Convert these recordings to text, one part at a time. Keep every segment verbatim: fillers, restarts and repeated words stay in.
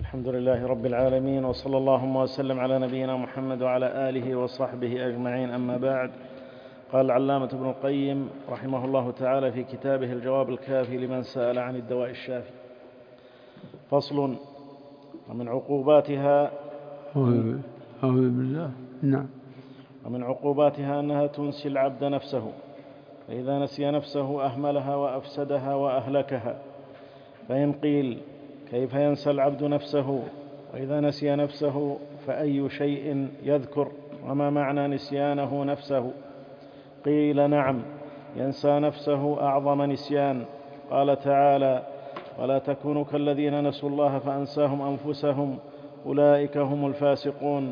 الحمد لله رب العالمين، وصلى اللهم وسلم على نبينا محمد وعلى آله وصحبه أجمعين، أما بعد. قال العلامة ابن القيم رحمه الله تعالى في كتابه الجواب الكافي لمن سأل عن الدواء الشافي: فصل. ومن عقوباتها أعوذ بالله. نعم. ومن عقوباتها أنها تنسي العبد نفسه، فإذا نسي نفسه أهملها وأفسدها وأهلكها. فإن قيل: كيف ينسى العبد نفسه؟ وإذا نسي نفسه فأي شيء يذكر؟ وما معنى نسيانه نفسه؟ قيل: نعم، ينسى نفسه أعظم نسيان. قال تعالى: ولا تكونوا كالذين نسوا الله فأنساهم أنفسهم أولئك هم الفاسقون.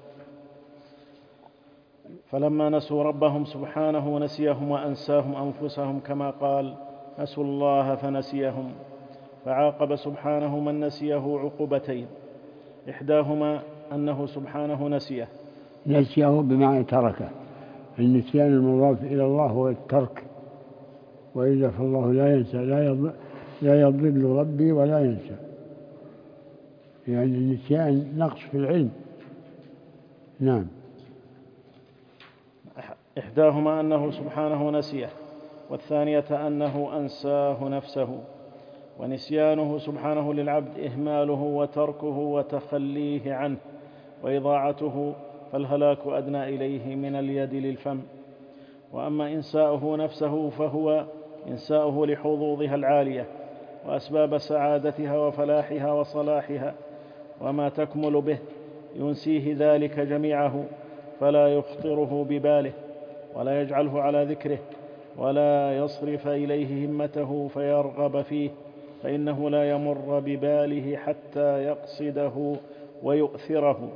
فلما نسوا ربهم سبحانه نسيهم وأنساهم أنفسهم، كما قال: نسوا الله فنسيهم. فعاقب سبحانه من نسيه عقوبتين: إحداهما أنه سبحانه نسيه نسيه بمعنى تركه. النسيان المضاف إلى الله هو الترك، وإلا فالله لا ينسى، لا يضل, لا يضل ربي ولا ينسى. يعني النسيان نقص في العلم. نعم. إحداهما أنه سبحانه نسيه، والثانية أنه أنساه نفسه. ونسيانه سبحانه للعبد إهماله وتركه وتخليه عنه وإضاعته، فالهلاك أدنى إليه من اليد للفم. وأما إنساؤه نفسه فهو إنساؤه لحظوظها العالية وأسباب سعادتها وفلاحها وصلاحها وما تكمل به، ينسيه ذلك جميعه، فلا يخطره بباله ولا يجعله على ذكره ولا يصرف إليه همته فيرغب فيه، فإنه لا يمر بباله حتى يقصده ويؤثره.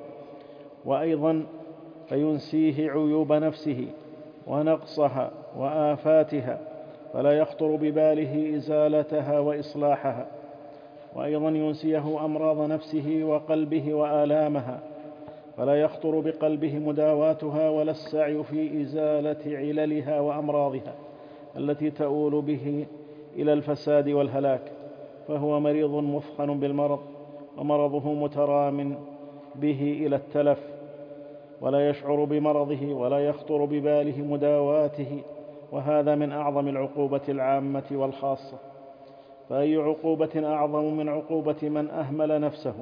وأيضا فينسيه عيوب نفسه ونقصها وآفاتها، فلا يخطر بباله إزالتها وإصلاحها. وأيضا ينسيه أمراض نفسه وقلبه وآلامها، فلا يخطر بقلبه مداواتها ولا السعي في إزالة عللها وأمراضها التي تؤول به إلى الفساد والهلاك، فهو مريض مثخن بالمرض، ومرضه مترام به إلى التلف، ولا يشعر بمرضه ولا يخطر بباله مداواته، وهذا من أعظم العقوبة العامة والخاصة. فأي عقوبة أعظم من عقوبة من أهمل نفسه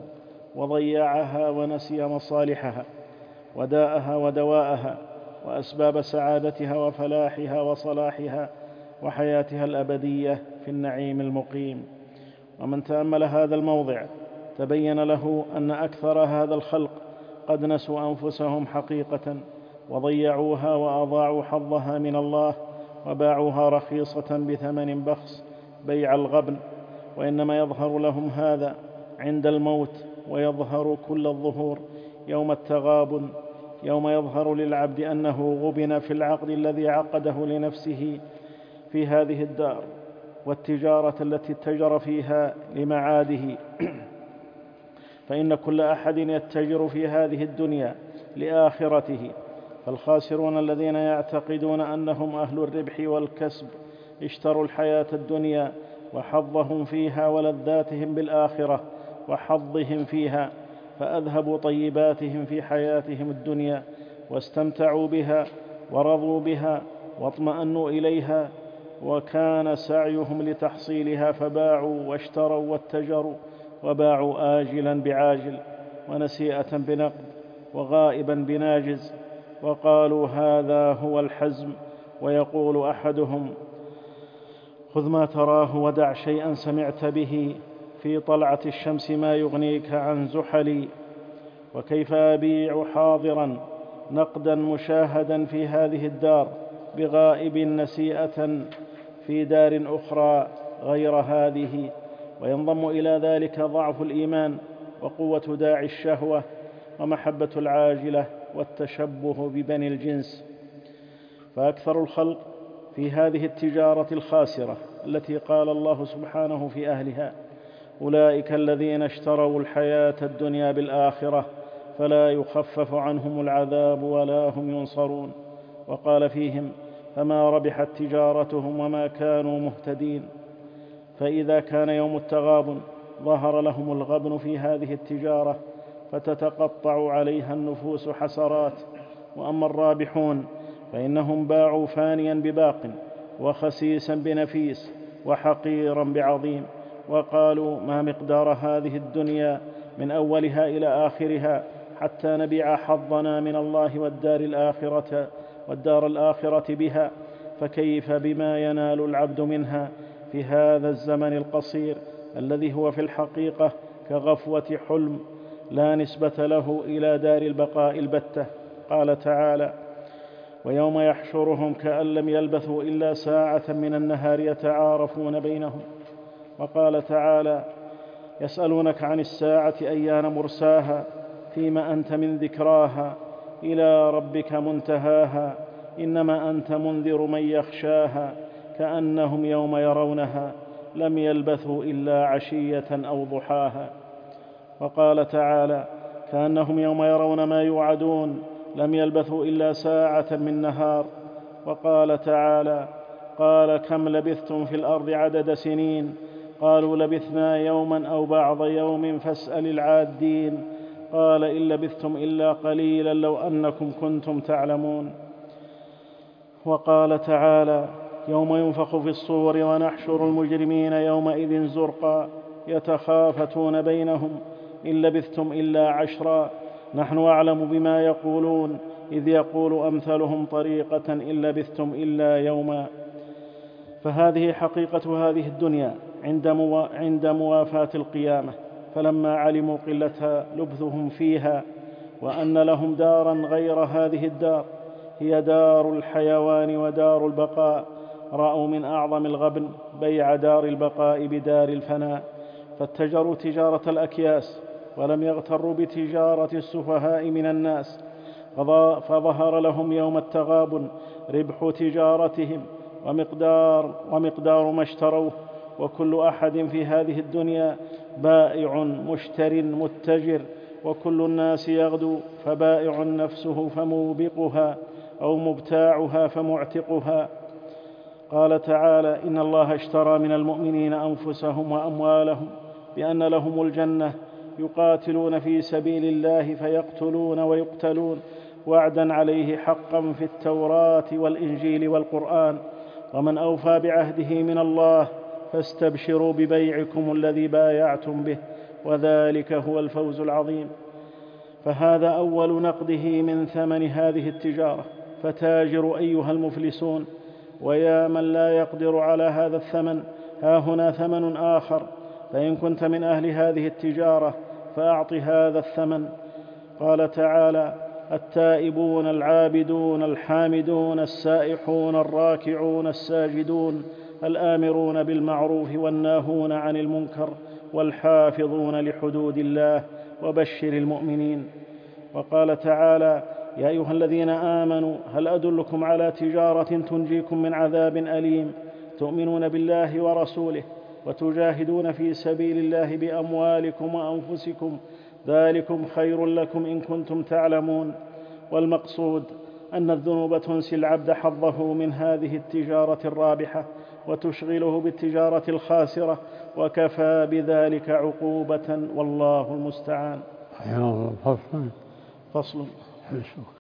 وضيعها ونسي مصالحها وداءها ودواءها وأسباب سعادتها وفلاحها وصلاحها وحياتها الأبدية في النعيم المقيم. ومن تأمل هذا الموضع تبين له أن أكثر هذا الخلق قد نسوا أنفسهم حقيقة، وضيعوها وأضاعوا حظها من الله، وباعوها رخيصة بثمن بخس بيع الغبن. وإنما يظهر لهم هذا عند الموت، ويظهر كل الظهور يوم التغابن، يوم يظهر للعبد أنه غبن في العقد الذي عقده لنفسه في هذه الدار، والتجارة التي اتجر فيها لمعاده. فإن كل أحد يتجر في هذه الدنيا لآخرته، فالخاسرون الذين يعتقدون أنهم أهل الربح والكسب اشتروا الحياة الدنيا وحظهم فيها ولذاتهم بالآخرة وحظهم فيها، فأذهبوا طيباتهم في حياتهم الدنيا واستمتعوا بها ورضوا بها واطمأنوا إليها، وكان سعيهم لتحصيلها، فباعوا واشتروا واتجروا، وباعوا آجلا بعاجل ونسيئة بنقد وغائبا بناجز، وقالوا هذا هو الحزم. ويقول أحدهم: خذ ما تراه ودع شيئا سمعت به، في طلعة الشمس ما يغنيك عن زحلي. وكيف أبيع حاضرا نقدا مشاهدا في هذه الدار بغائب نسيئة في دار أخرى غير هذه؟ وينضم إلى ذلك ضعف الإيمان وقوة داعي الشهوة ومحبة العاجلة والتشبه ببني الجنس. فأكثر الخلق في هذه التجارة الخاسرة التي قال الله سبحانه في أهلها: أولئك الذين اشتروا الحياة الدنيا بالآخرة فلا يخفف عنهم العذاب ولا هم ينصرون. وقال فيهم: فما ربحت تجارتهم وما كانوا مهتدين. فإذا كان يوم التغابن ظهر لهم الغبن في هذه التجارة فتتقطع عليها النفوس حسرات. وأما الرابحون فإنهم باعوا فانيا بباق وخسيسا بنفيس وحقيرا بعظيم، وقالوا ما مقدار هذه الدنيا من أولها إلى آخرها حتى نبيع حظنا من الله والدار الآخرة, والدار الآخرة بها، فكيف بما ينال العبد منها في هذا الزمن القصير الذي هو في الحقيقة كغفوة حلم لا نسبة له إلى دار البقاء البتة. قال تعالى: ويوم يحشرهم كأن لم يلبثوا إلا ساعة من النهار يتعارفون بينهم. وقال تعالى: يسألونك عن الساعة أيان مرساها فيما أنت من ذكراها إلى ربك منتهاها إنما أنت منذر من يخشاها كأنهم يوم يرونها لم يلبثوا إلا عشية أو ضحاها. وقال تعالى: كأنهم يوم يرون ما يوعدون لم يلبثوا إلا ساعة من نهار. وقال تعالى: قال كم لبثتم في الأرض عدد سنين قالوا لبثنا يوما أو بعض يوم فاسأل العادين قال إن لبثتم إلا قليلا لو أنكم كنتم تعلمون. وقال تعالى: يوم ينفخ في الصور ونحشر المجرمين يومئذ زرقا يتخافتون بينهم إن لبثتم إلا عشرا نحن أعلم بما يقولون إذ يقول أمثلهم طريقة إن لبثتم إلا يوما. فهذه حقيقة هذه الدنيا عند موافاة القيامة، فلما علموا قلة لبثهم فيها وأن لهم دارا غير هذه الدار هي دار الحيوان ودار البقاء رأوا من أعظم الغبن بيع دار البقاء بدار الفناء، فاتجروا تجارة الأكياس ولم يغتروا بتجارة السفهاء من الناس، فظهر لهم يوم التغابن ربح تجارتهم ومقدار, ومقدار ما اشتروه. وكل أحد في هذه الدنيا بائع مشتر متجر، وكل الناس يغدو فبائع نفسه فموبقها أو مبتاعها فمعتقها. قال تعالى: إن الله اشترى من المؤمنين أنفسهم وأموالهم بأن لهم الجنة يقاتلون في سبيل الله فيقتلون ويقتلون وعدا عليه حقا في التوراة والإنجيل والقرآن، ومن أوفى بعهده من الله فاستبشروا ببيعكم الذي بايعتم به وذلك هو الفوز العظيم. فهذا أول نقده من ثمن هذه التجارة، فتاجروا أيها المفلسون. ويا من لا يقدر على هذا الثمن ها هنا ثمن آخر، فإن كنت من أهل هذه التجارة فأعط هذا الثمن. قال تعالى: التائبون العابدون الحامدون السائحون الراكعون الساجدون الآمرون بالمعروف والناهون عن المنكر والحافظون لحدود الله وبشر المؤمنين. وقال تعالى: يا أيها الذين آمنوا هل أدلكم على تجارة تنجيكم من عذاب أليم تؤمنون بالله ورسوله وتجاهدون في سبيل الله بأموالكم وأنفسكم ذلكم خير لكم إن كنتم تعلمون. والمقصود أن الذنوب تنسي العبد حظه من هذه التجارة الرابحة وتشغله بالتجارة الخاسرة، وكفى بذلك عقوبة والله المستعان. فصل فصل